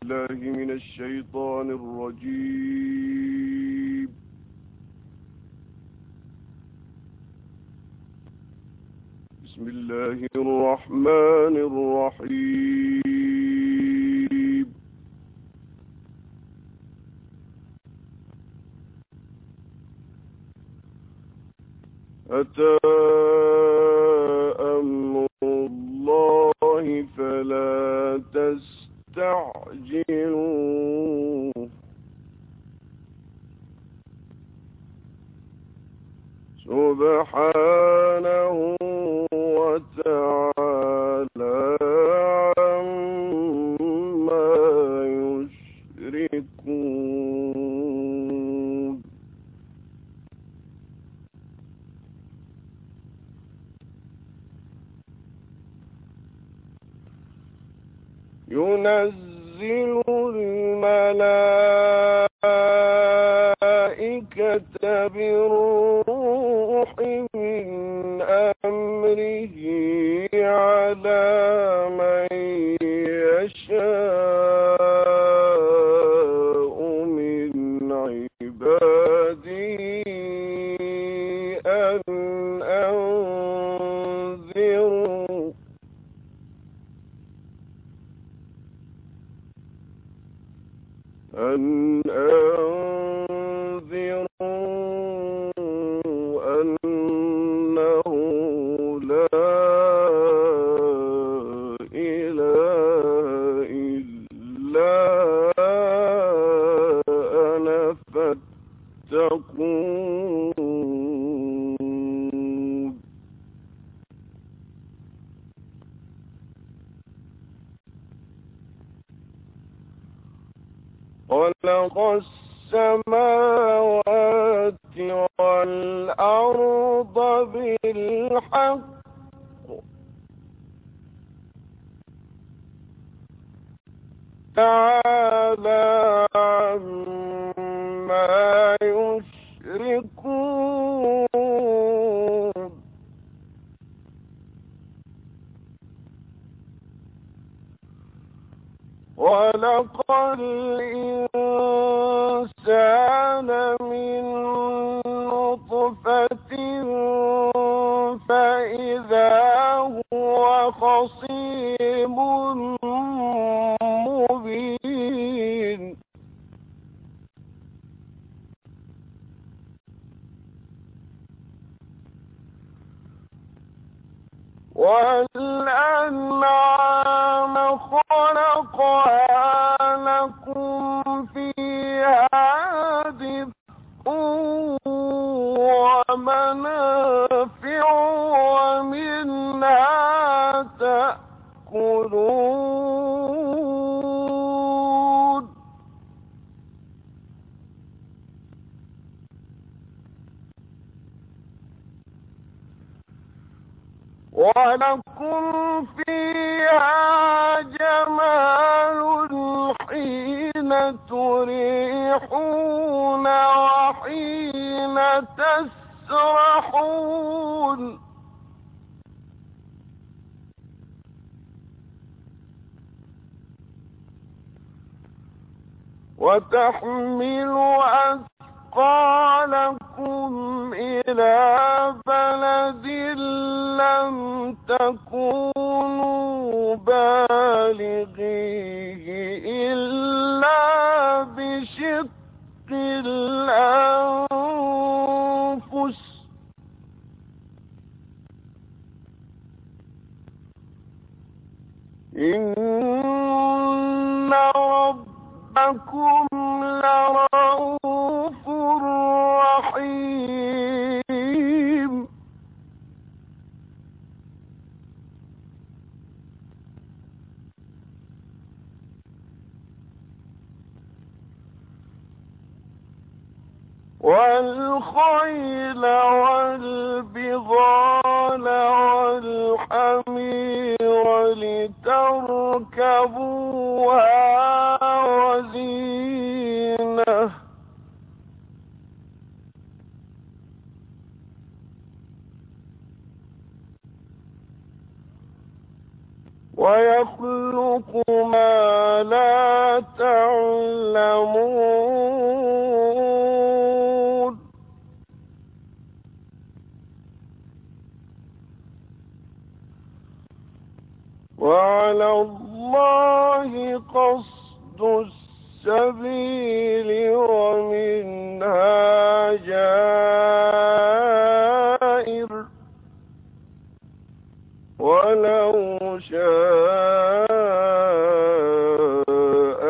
بالله من الشيطان الرجيم. بسم الله الرحمن الرحيم. أتى أمر الله فلا تستعجلوه سبحانه وتعالى عما يشركون. ينزل الملائكة بالروح من أمره على من يشاء من عباده أن أنذروا أنه لا إله إلا أنا فاتقون. خلق السماوات والأرض بالحق تعالى عما يشركون. خلق الإنسان من نطفة فإذا هو خصيم مبين. والأنعام خلقها لكم فيها دفء ومنافع ومنها تأكلون. ولكم فيها جمال حين تريحون وحين تسرحون. وتحمل أثقالكم إلى بلد لم تكونوا بالغيه إلا بشق الأنفس. إن ربكم لرؤوف رحيم. والخيل والبغال والحمير لتركبوها وزينة. ويخلق ما لا تعلمون وعلى الله قصد السبيل ومنها جائر ولو شاء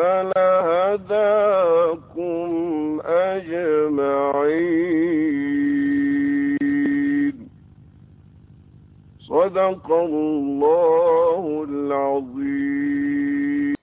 لهداكم أجمعين صدق الله العظيم.